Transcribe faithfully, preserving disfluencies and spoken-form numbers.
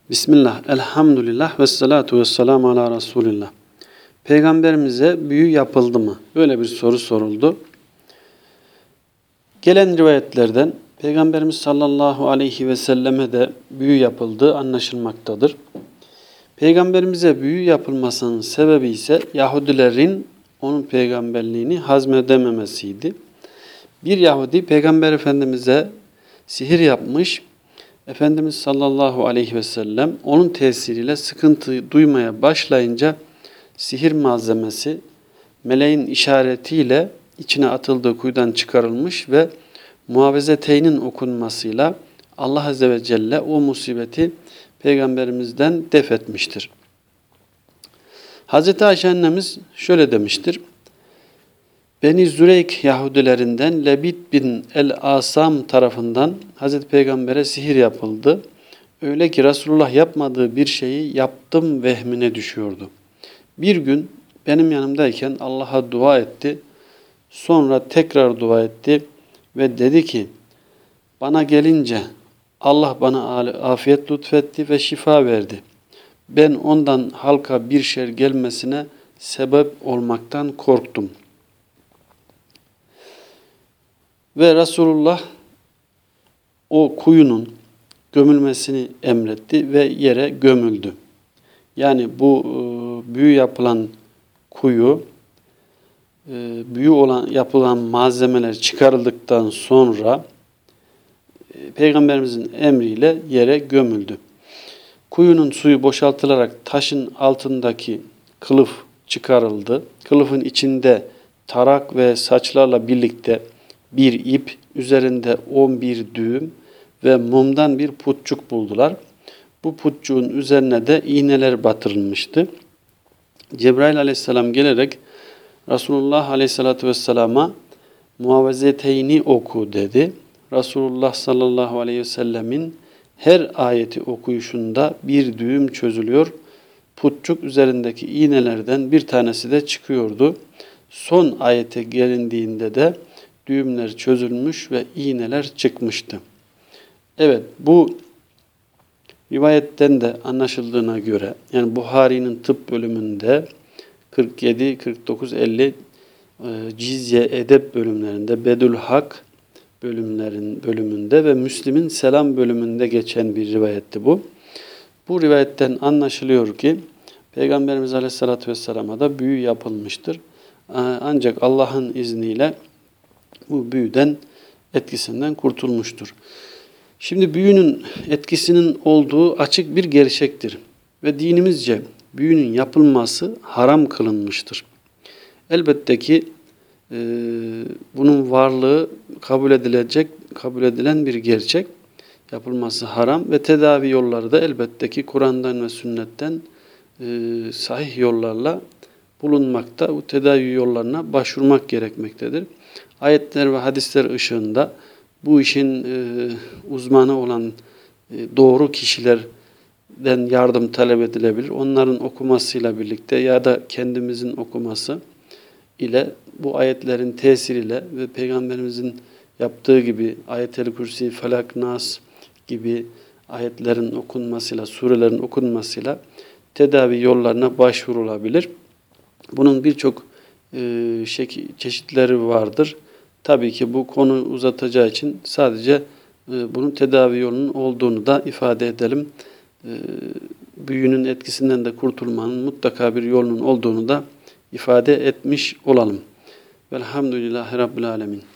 Bismillah, elhamdülillah ve salatu ve selamu ala Resulillah. Peygamberimize büyü yapıldı mı? Böyle bir soru soruldu. Gelen rivayetlerden Peygamberimiz sallallahu aleyhi ve selleme de büyü yapıldığı anlaşılmaktadır. Peygamberimize büyü yapılmasının sebebi ise Yahudilerin onun peygamberliğini hazmedememesiydi. Bir Yahudi Peygamber Efendimiz'e sihir yapmış. Efendimiz sallallahu aleyhi ve sellem onun tesiriyle sıkıntı duymaya başlayınca sihir malzemesi meleğin işaretiyle içine atıldığı kuyudan çıkarılmış ve muavezeteynin okunmasıyla Allah Azze ve Celle o musibeti Peygamberimizden def etmiştir. Hazreti Ayşe annemiz şöyle demiştir. Beni Züreyk Yahudilerinden Lebit bin el-Asam tarafından Hazreti Peygamber'e sihir yapıldı. Öyle ki Resulullah yapmadığı bir şeyi yaptım vehmine düşüyordu. Bir gün benim yanımdayken Allah'a dua etti. Sonra tekrar dua etti ve dedi ki bana gelince Allah bana afiyet lütfetti ve şifa verdi. Ben ondan halka bir şer gelmesine sebep olmaktan korktum. Ve Resulullah o kuyunun gömülmesini emretti ve yere gömüldü. Yani bu e, büyü yapılan kuyu, e, büyü olan yapılan malzemeler çıkarıldıktan sonra e, Peygamberimizin emriyle yere gömüldü. Kuyunun suyu boşaltılarak taşın altındaki kılıf çıkarıldı. Kılıfın içinde tarak ve saçlarla birlikte bir ip, üzerinde on bir düğüm ve mumdan bir putçuk buldular. Bu putçuğun üzerine de iğneler batırılmıştı. Cebrail aleyhisselam gelerek Resulullah aleyhissalatü vesselama muavezeteyni oku dedi. Resulullah sallallahu aleyhi ve sellemin her ayeti okuyuşunda bir düğüm çözülüyor. Putçuk üzerindeki iğnelerden bir tanesi de çıkıyordu. Son ayete gelindiğinde de düğümler çözülmüş ve iğneler çıkmıştı. Evet, bu rivayetten de anlaşıldığına göre, yani Buhari'nin tıp bölümünde kırk yedi, kırk dokuz, elli Cizye edep bölümlerinde, Bedül Hak bölümlerin bölümünde ve Müslim'in selam bölümünde geçen bir rivayetti bu. Bu rivayetten anlaşılıyor ki Peygamberimiz Aleyhisselatü Vesselam'a da büyü yapılmıştır. Ancak Allah'ın izniyle bu büyüden, etkisinden kurtulmuştur. Şimdi büyünün etkisinin olduğu açık bir gerçektir. Ve dinimizce büyünün yapılması haram kılınmıştır. Elbette ki e, bunun varlığı kabul edilecek, kabul edilen bir gerçek. Yapılması haram ve tedavi yolları da elbette ki Kur'an'dan ve sünnetten e, sahih yollarla bulunmakta. Bu tedavi yollarına başvurmak gerekmektedir. Ayetler ve hadisler ışığında bu işin e, uzmanı olan e, doğru kişilerden yardım talep edilebilir. Onların okumasıyla birlikte ya da kendimizin okuması ile bu ayetlerin tesiriyle ve Peygamberimizin yaptığı gibi Ayet-el Kürsi, Felak, Nas gibi ayetlerin okunmasıyla, surelerin okunmasıyla tedavi yollarına başvurulabilir. Bunun birçok e, şekil, çeşitleri vardır. Tabii ki bu konu uzatacağı için sadece e, bunun tedavi yolunun olduğunu da ifade edelim. E, büyünün etkisinden de kurtulmanın mutlaka bir yolunun olduğunu da ifade etmiş olalım. Velhamdülillahi Rabbil Alemin.